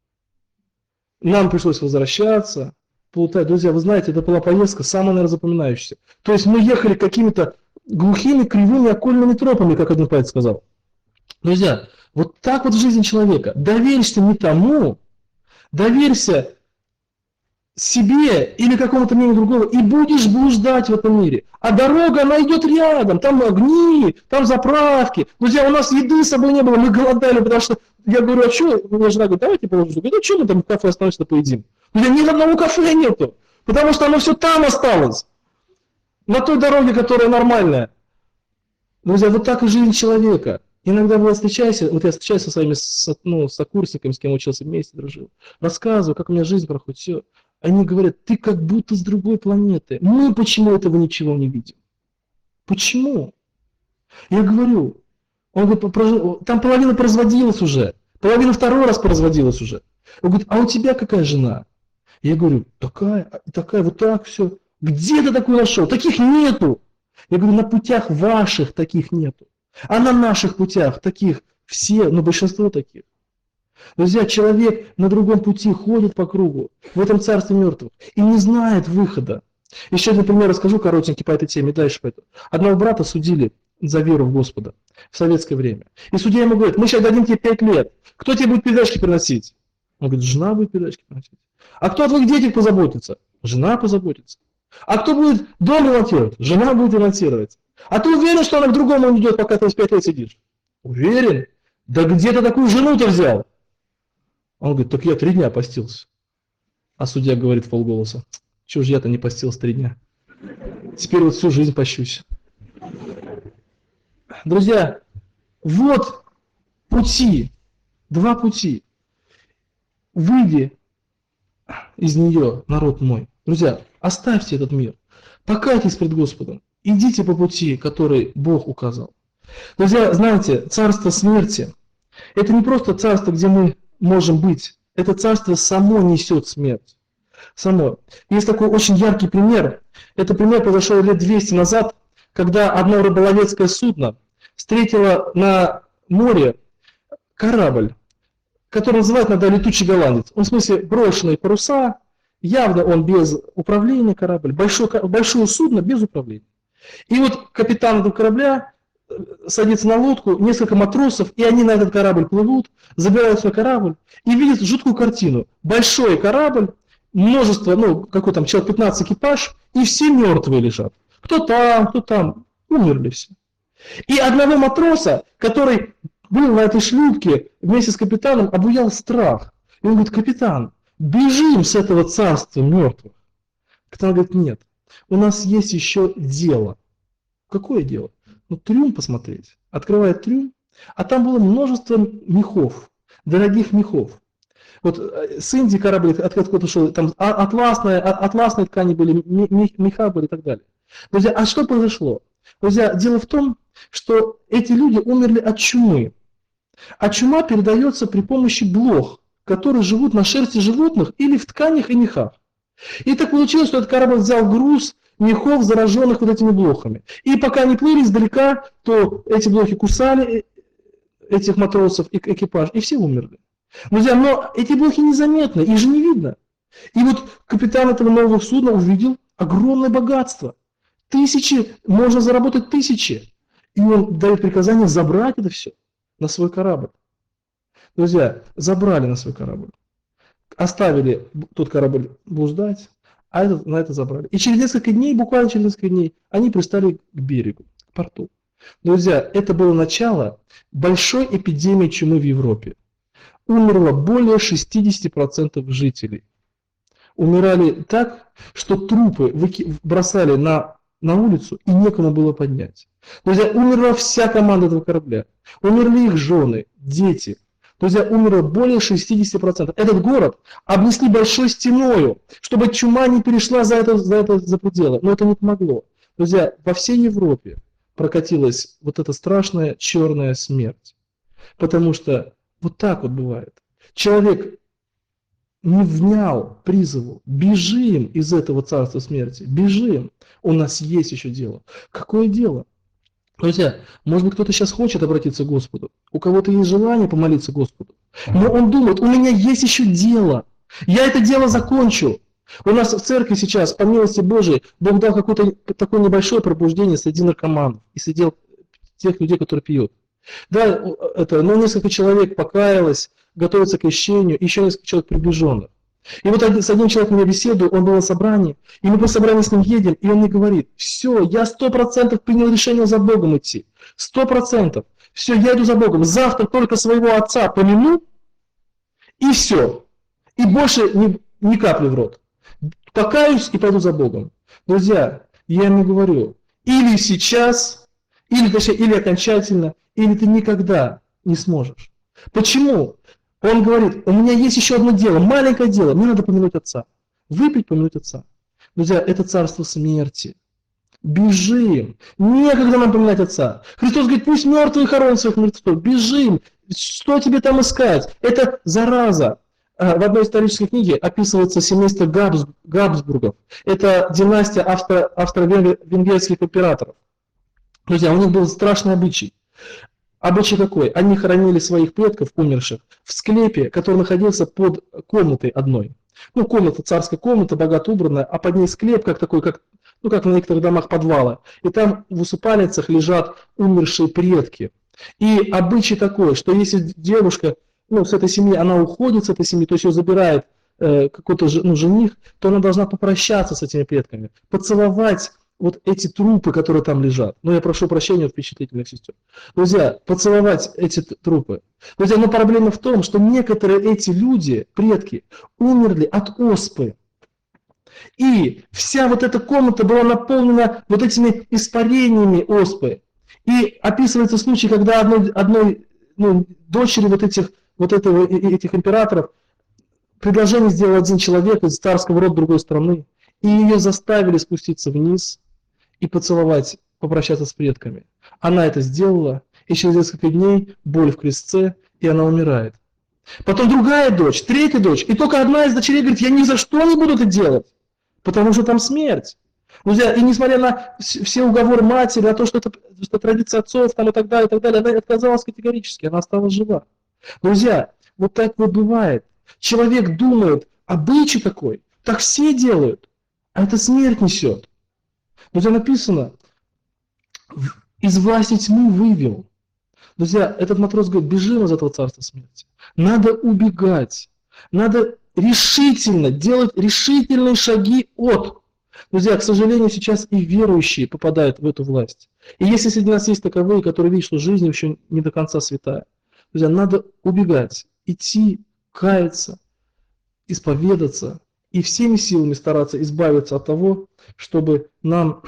Нам пришлось возвращаться, плутать. Друзья, вы знаете, это была поездка самая, наверное, запоминающаяся. То есть мы ехали какими-то глухими, кривыми, окольными тропами, как один поэт сказал. Друзья, вот так вот жизнь человека. Доверься не тому, доверься себе или какому-то мнению другого, и будешь блуждать в этом мире. А дорога, она идет рядом, там огни, там заправки. Друзья, у нас еды с собой не было, мы голодали, потому что, я говорю, а что? Моя жена говорит, давайте положим. Я говорю, ну что мы там в кафе остановимся, поедим? Друзья, ни одного кафе нету, потому что оно все там осталось, на той дороге, которая нормальная. Друзья, вот так и жизнь человека. Иногда бывает встречайся, вот я встречаюсь со своими сокурсниками, с кем учился вместе, дружил, рассказываю, как у меня жизнь проходит, все. Они говорят, ты как будто с другой планеты. Мы почему этого ничего не видим? Почему? Я говорю, он говорит, там половина поразводилась уже, половина второй раз поразводилась уже. Он говорит, а у тебя какая жена? Я говорю, такая, вот так все. Где ты такую нашел? Таких нету. Я говорю, на путях ваших таких нету. А на наших путях таких все, ну большинство таких. Друзья, человек на другом пути ходит по кругу, в этом царстве мертвых, и не знает выхода. Еще один пример расскажу коротенький по этой теме, дальше пойду. Одного брата судили за веру в Господа в советское время. И судья ему говорит, мы сейчас дадим тебе 5 лет. Кто тебе будет передачки приносить? Он говорит, жена будет передачки приносить. А кто о твоих детях позаботится? Жена позаботится. А кто будет дом ремонтировать? Жена будет ремонтировать. А ты уверен, что она к другому не идет, пока ты 5 лет сидишь? Уверен? Да где ты такую жену-то взял? Он говорит, так я 3 дня постился. А судья говорит в полголоса, чего же я-то не постился 3 дня? Теперь вот всю жизнь пощусь. Друзья, вот пути, 2 пути. Выйди из нее, народ мой. Друзья, оставьте этот мир. Покайтесь пред Господом. Идите по пути, который Бог указал. Друзья, знаете, царство смерти – это не просто царство, где мы можем быть. Это царство само несет смерть. Само. Есть такой очень яркий пример. Это пример произошел лет 200 назад, когда одно рыболовецкое судно встретило на море корабль, который называют иногда летучий голландец. Он в смысле брошенные паруса, явно он без управления корабль, большое судно без управления. И вот капитан этого корабля садится на лодку, несколько матросов, и они на этот корабль плывут, забираются на корабль и видят жуткую картину. Большой корабль, множество, ну, какой там, человек 15 экипаж, и все мертвые лежат. Кто там, умерли все. И одного матроса, который был на этой шлюпке вместе с капитаном, обуял страх. И он говорит, капитан, бежим с этого царства мертвых. Капитан говорит, нет, у нас есть еще дело. Какое дело? Ну, трюм посмотреть. Открывает трюм, а там было множество мехов, дорогих мехов. Вот с Индии корабль откуда-то шел, там атласные ткани были, меха были и так далее. Друзья, а что произошло? Друзья, дело в том, что эти люди умерли от чумы. А чума передается при помощи блох, которые живут на шерсти животных или в тканях и мехах. И так получилось, что этот корабль взял груз мехов, зараженных вот этими блохами. И пока они плыли издалека, то эти блохи кусали этих матросов и экипаж, и все умерли. Друзья, но эти блохи незаметны, их же не видно. И вот капитан этого нового судна увидел огромное богатство. Можно заработать 1000. И он дает приказание забрать это все на свой корабль. Друзья, забрали на свой корабль. Оставили тот корабль блуждать, а на это забрали. И через несколько дней, буквально через несколько дней, они пристали к берегу, к порту. Друзья, это было начало большой эпидемии чумы в Европе. Умерло более 60% жителей. Умирали так, что трупы бросали на улицу, и некому было поднять. Друзья, умерла вся команда этого корабля. Умерли их жены, дети. Друзья, умерло более 60%. Этот город обнесли большой стеною, чтобы чума не перешла за пределы. Но это не помогло. Друзья, во всей Европе прокатилась вот эта страшная черная смерть. Потому что вот так вот бывает. Человек не внял призыву. Бежим из этого царства смерти. Бежим. У нас есть еще дело. Какое дело? Друзья, может быть, кто-то сейчас хочет обратиться к Господу. У кого-то есть желание помолиться Господу. Но он думает, у меня есть еще дело. Я это дело закончу. У нас в церкви сейчас, по милости Божией, Бог дал какое-то такое небольшое пробуждение среди наркоманов и среди тех людей, которые пьют. Да, несколько человек покаялось, готовится к крещению, еще несколько человек приближенных. И вот с одним человеком я беседую, он был на собрании, и мы по собранию с ним едем, и он мне говорит: все, я 100% принял решение за Богом идти, 100%, все, я иду за Богом, завтра только своего отца помяну, и все, и больше ни капли в рот. Покаюсь и пойду за Богом. Друзья, я ему говорю, или сейчас, или окончательно, или ты никогда не сможешь. Почему? Он говорит: у меня есть еще одно дело, маленькое дело, мне надо помянуть отца. Выпить, помянуть отца. Друзья, это царство смерти. Бежим. Некогда нам поминать отца. Христос говорит: пусть мертвые хоронят своих мертвецов. Бежим. Что тебе там искать? Это зараза. В одной исторической книге описывается семейство Габсбургов. Это династия австро-венгерских императоров. Друзья, у них был страшный обычай. Обычай какой? Они хоронили своих предков, умерших, в склепе, который находился под комнатой одной. Комната, царская комната, богато убранная, а под ней склеп, как на некоторых домах подвала. И там в усыпальницах лежат умершие предки. И обычай такой, что если девушка, с этой семьи, она уходит с этой семьи, то есть ее забирает какой-то жених, то она должна попрощаться с этими предками, поцеловать вот эти трупы, которые там лежат. Я прошу прощения от впечатлительных сестер. Друзья, поцеловать эти трупы. Друзья, но проблема в том, что некоторые эти люди, предки, умерли от оспы. И вся вот эта комната была наполнена вот этими испарениями оспы. И описывается случай, когда одной дочери этих императоров предложение сделал один человек из царского рода другой страны. И ее заставили спуститься вниз и поцеловать, попрощаться с предками. Она это сделала, и через несколько дней боль в крестце, и она умирает. Потом другая дочь, третья дочь, и только одна из дочерей говорит: я ни за что не буду это делать, потому что там смерть. Друзья, и несмотря на все уговоры матери, на то, что это традиция отцов и так далее, она отказалась категорически, она осталась жива. Друзья, вот так вот бывает. Человек думает: обычай такой, так все делают, а это смерть несет. Друзья, написано: из власти тьмы вывел. Друзья, этот матрос говорит: бежим из этого царства смерти. Надо убегать. Надо решительно делать решительные шаги от. Друзья, к сожалению, сейчас и верующие попадают в эту власть. И если среди нас есть таковые, которые видят, что жизнь еще не до конца святая, друзья, надо убегать, идти, каяться, исповедаться и всеми силами стараться избавиться от того, чтобы нам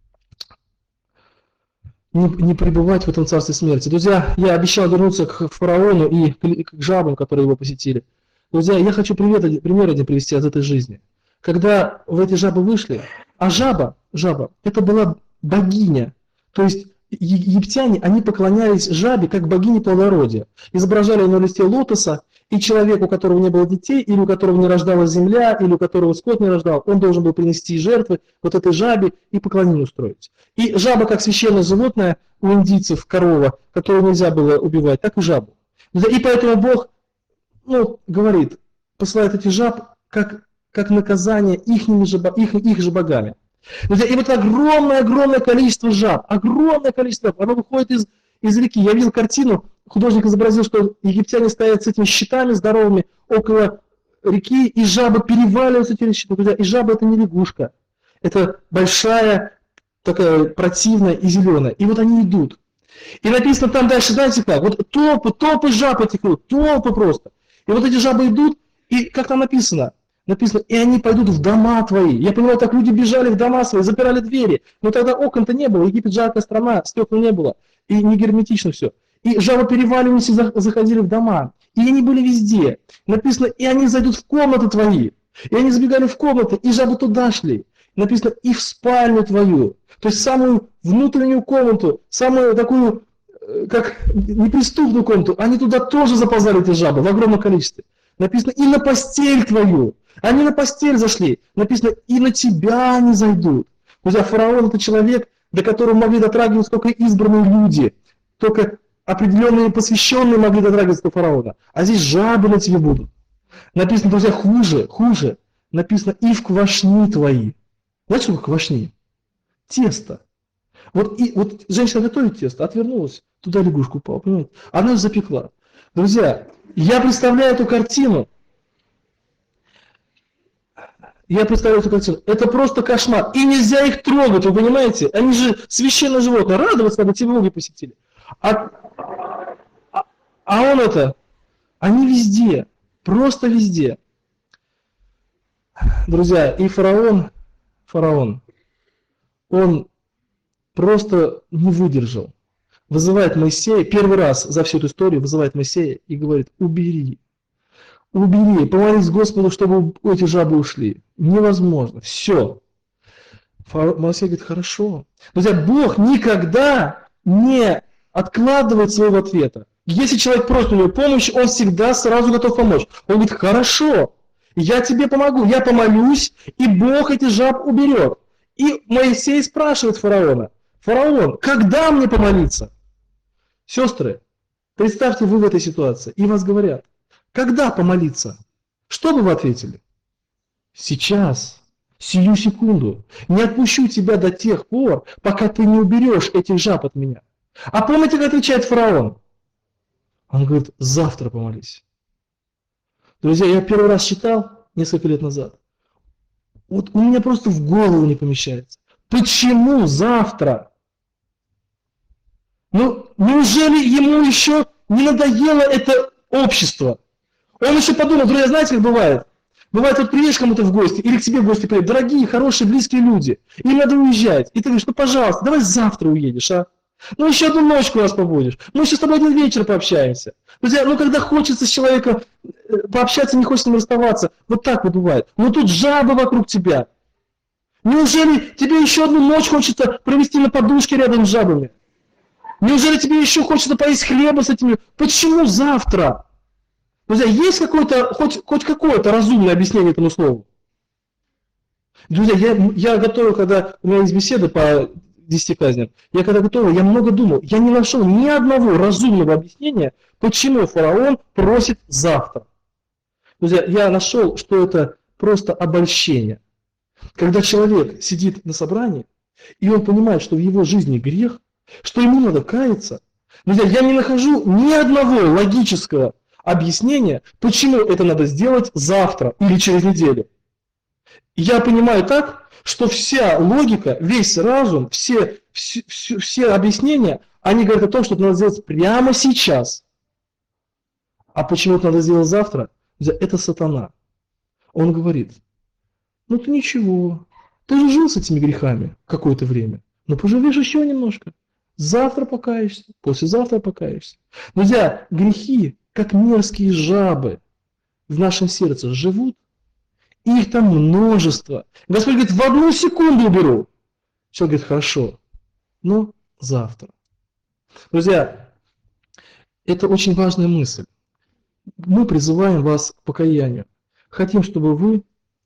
не пребывать в этом царстве смерти. Друзья, я обещал вернуться к фараону и к жабам, которые его посетили. Друзья, я хочу пример один привести из этой жизни. Когда в эти жабы вышли, а жаба, это была богиня. То есть египтяне, они поклонялись жабе как богине плодородия. Изображали на листе лотоса, и человек, у которого не было детей, или у которого не рождалась земля, или у которого скот не рождал, он должен был принести жертвы вот этой жабе и поклонение устроить. И жаба, как священное животное у индийцев, корова, которую нельзя было убивать, так и жабу. И поэтому Бог говорит, посылает эти жаб как наказание их же богами. И вот огромное количество жаб, оно выходит из реки. Я видел картину, художник изобразил, что египтяне стоят с этими щитами здоровыми около реки, и жабы переваливаются через щиты. Друзья, и жаба — это не лягушка, это большая, такая противная и зеленая. И вот они идут. И написано там дальше, знаете как, вот толпы жаб этих, толпы просто. И вот эти жабы идут, и как там написано, и они пойдут в дома твои. Я понимаю, так люди бежали в дома свои, запирали двери. Но тогда окон-то не было, Египет жаркая страна, стекла не было. И не герметично все. И жабы переваливались и заходили в дома. И они были везде. Написано, и они зайдут в комнаты твои. И они забегали в комнаты, и жабы туда шли. Написано, и в спальню твою. То есть самую внутреннюю комнату, самую такую, как неприступную комнату, они туда тоже заползали, эти жабы, в огромном количестве. Написано, и на постель твою. Они на постель зашли. Написано, и на тебя они зайдут. Друзья, фараон — это человек, до которого могли дотрагиваться только избранные люди. Только определенные посвященные могли дотрагиваться до фараона. А здесь жабы на тебе будут. Написано, друзья, хуже. Написано, и в квашни твои. Знаете, что такое квашни? Тесто. Вот женщина готовит тесто, отвернулась, туда лягушку упала, понимаете? Она запекла. Друзья, я представляю эту картину. Это просто кошмар. И нельзя их трогать, вы понимаете? Они же священное животное. Радоваться надо, тебе боги посетили. А они везде. Просто везде. Друзья, и фараон, он просто не выдержал. Вызывает Моисея, первый раз за всю эту историю вызывает Моисея и говорит, убери, помолись Господу, чтобы эти жабы ушли. Невозможно, все. Моисей говорит, хорошо. Друзья, Бог никогда не откладывает своего ответа. Если человек просит у него помощи, он всегда сразу готов помочь. Он говорит, хорошо, я тебе помогу, я помолюсь, и Бог эти жаб уберет. И Моисей спрашивает фараона, фараон, когда мне помолиться? Сестры, представьте, вы в этой ситуации, и вас говорят, когда помолиться? Что бы вы ответили? Сейчас, сию секунду. Не отпущу тебя до тех пор, пока ты не уберешь этих жаб от меня. А помните, как отвечает фараон? Он говорит, завтра помолись. Друзья, я первый раз читал несколько лет назад. Вот у меня просто в голову не помещается. Почему завтра? Ну, неужели ему еще не надоело это общество? Он еще подумал, друзья, знаете, как бывает? Бывает, вот приедешь кому-то в гости, или к тебе в гости приедут, дорогие, хорошие, близкие люди, им надо уезжать. И ты говоришь, ну, пожалуйста, давай завтра уедешь, а? Ну, еще одну ночку у нас побудешь. Мы еще с тобой один вечер пообщаемся. Друзья, ну, когда хочется с человеком пообщаться, не хочется с ним расставаться, вот так вот бывает. Но тут жабы вокруг тебя. Неужели тебе еще одну ночь хочется провести на подушке рядом с жабами? Неужели тебе еще хочется поесть хлеба с этими? Почему завтра? Друзья, есть какое-то, хоть какое-то разумное объяснение этому слову? Друзья, я готовил, когда у меня есть беседы по 10 казням, я когда готовил, я много думал, я не нашел ни одного разумного объяснения, почему фараон просит завтра. Друзья, я нашел, что это просто обольщение. Когда человек сидит на собрании, и он понимает, что в его жизни грех, что ему надо каяться, друзья, я не нахожу ни одного логического объяснения, почему это надо сделать завтра или через неделю. Я понимаю так, что вся логика, весь разум, все объяснения, они говорят о том, что это надо сделать прямо сейчас. А почему это надо сделать завтра? Это сатана. Он говорит, ну ты ничего, ты же жил с этими грехами какое-то время, но поживешь еще немножко. Завтра покаешься, послезавтра покаешься. Друзья, грехи, как мерзкие жабы в нашем сердце живут, и их там множество. Господь говорит, в одну секунду уберу. Человек говорит, хорошо, но завтра. Друзья, это очень важная мысль. Мы призываем вас к покаянию. Хотим, чтобы вы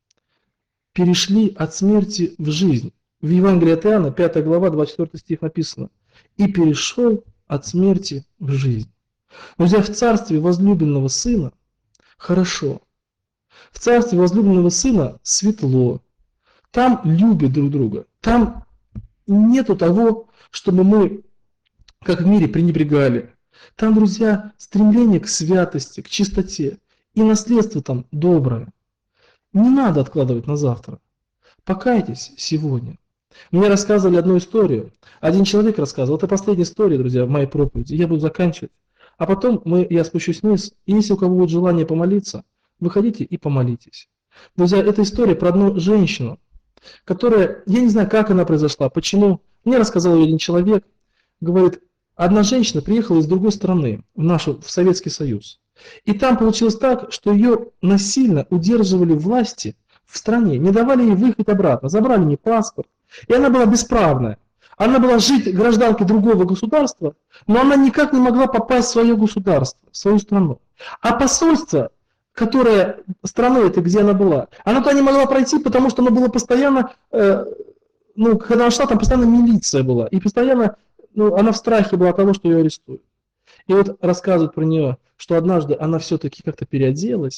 перешли от смерти в жизнь. В Евангелии от Иоанна, 5 глава, 24 стих написано. И перешел от смерти в жизнь. Друзья, в царстве возлюбленного сына хорошо. В царстве возлюбленного сына светло. Там любят друг друга. Там нету того, чтобы мы, как в мире, пренебрегали. Там, друзья, стремление к святости, к чистоте. И наследство там доброе. Не надо откладывать на завтра. Покайтесь сегодня. Мне рассказывали одну историю. Один человек рассказывал. Это последняя история, друзья, в моей проповеди. Я буду заканчивать. А потом я спущусь вниз. И если у кого будет желание помолиться, выходите и помолитесь. Друзья, это история про одну женщину, которая, я не знаю, как она произошла, почему. Мне рассказал ее один человек. Говорит, одна женщина приехала из другой страны, в Советский Союз. И там получилось так, что ее насильно удерживали власти в стране, не давали ей выехать обратно, забрали ей паспорт. И она была бесправная. Она была жить гражданкой другого государства, но она никак не могла попасть в свое государство, в свою страну. А посольство, страны этой, где она была, она туда не могла пройти, потому что она была постоянно, когда она шла, там постоянно милиция была. И постоянно она в страхе была от того, что ее арестуют. И вот рассказывают про нее, что однажды она все-таки как-то переоделась,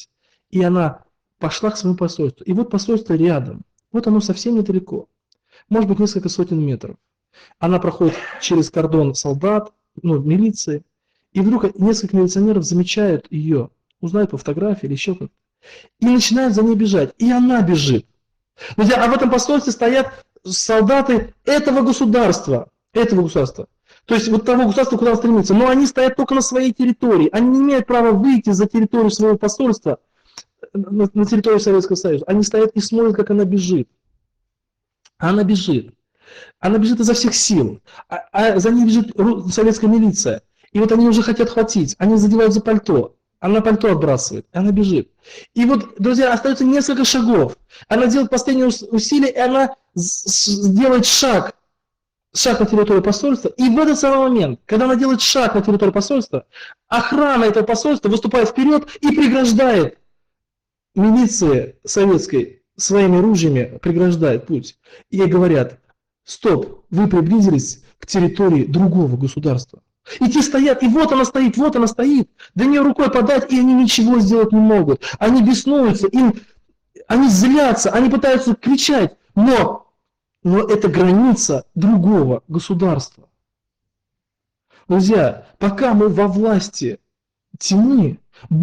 И она пошла к своему посольству. И вот посольство рядом. Вот оно совсем недалеко. Может быть, несколько сотен метров. Она проходит через кордон солдат, милиции. И вдруг несколько милиционеров замечают ее, узнают по фотографии или еще как-то. И начинают за ней бежать. И она бежит. Друзья, а в этом посольстве стоят солдаты этого государства. То есть вот того государства, куда он стремится. Но они стоят только на своей территории. Они не имеют права выйти за территорию своего посольства на территорию Советского Союза. Они стоят и смотрят, как она бежит. Она бежит. Она бежит изо всех сил. А за ней бежит советская милиция. И вот они уже хотят хватить. Они задевают за пальто. Она пальто отбрасывает. И она бежит. И вот, друзья, остается несколько шагов. Она делает последнее усилие, и она делает шаг на территорию посольства. И в этот самый момент, когда она делает шаг на территорию посольства, охрана этого посольства выступает вперед и преграждает милиции советской своими ружьями, преграждает путь. И ей говорят: стоп, вы приблизились к территории другого государства. И те стоят, и вот она стоит, до нее рукой подать, и они ничего сделать не могут. Они беснуются, они злятся, они пытаются кричать, но это граница другого государства. Друзья, пока мы во власти тьмы,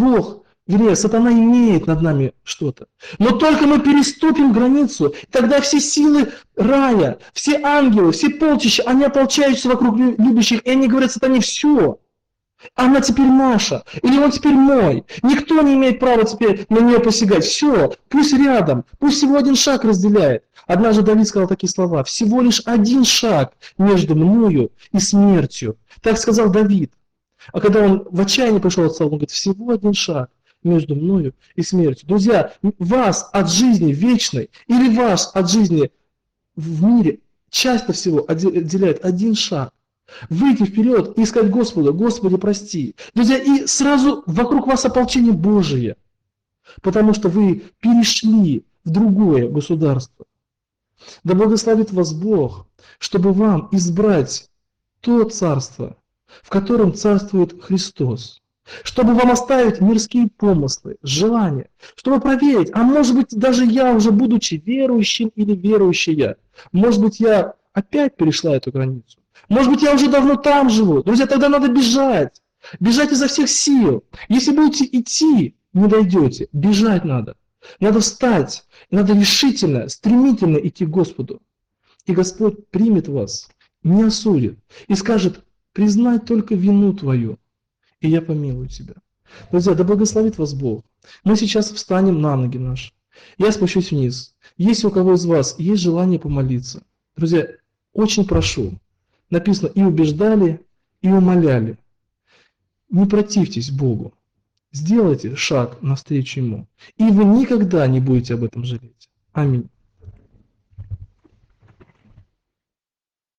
сатана имеет над нами что-то. Но только мы переступим границу, тогда все силы рая, все ангелы, все полчища, они ополчаются вокруг любящих, и они говорят сатане: все, она теперь наша, или он теперь мой. Никто не имеет права теперь на нее посягать. Все, пусть рядом, пусть всего один шаг разделяет. Однажды Давид сказал такие слова: всего лишь один шаг между мною и смертью. Так сказал Давид. А когда он в отчаянии пришел от Саула, он говорит: всего один шаг между мною и смертью. Друзья, вас от жизни вечной или вас от жизни в мире часто всего отделяет один шаг. Выйти вперед и сказать Господу: Господи, прости. Друзья, и сразу вокруг вас ополчение Божие, потому что вы перешли в другое государство. Да благословит вас Бог, чтобы вам избрать то царство, в котором царствует Христос. Чтобы вам оставить мирские помыслы, желания, чтобы проверить, а может быть даже я уже будучи верующим или верующая, может быть я опять перешла эту границу, может быть я уже давно там живу. Друзья, тогда надо бежать, бежать изо всех сил. Если будете идти, не дойдете, бежать надо. Надо встать, надо решительно, стремительно идти к Господу. И Господь примет вас, не осудит и скажет: признай только вину твою, и я помилую тебя. Друзья, да благословит вас Бог. Мы сейчас встанем на ноги наши. Я спущусь вниз. Если у кого из вас есть желание помолиться, друзья, очень прошу. Написано: и убеждали, и умоляли. Не противьтесь Богу. Сделайте шаг навстречу Ему. И вы никогда не будете об этом жалеть. Аминь.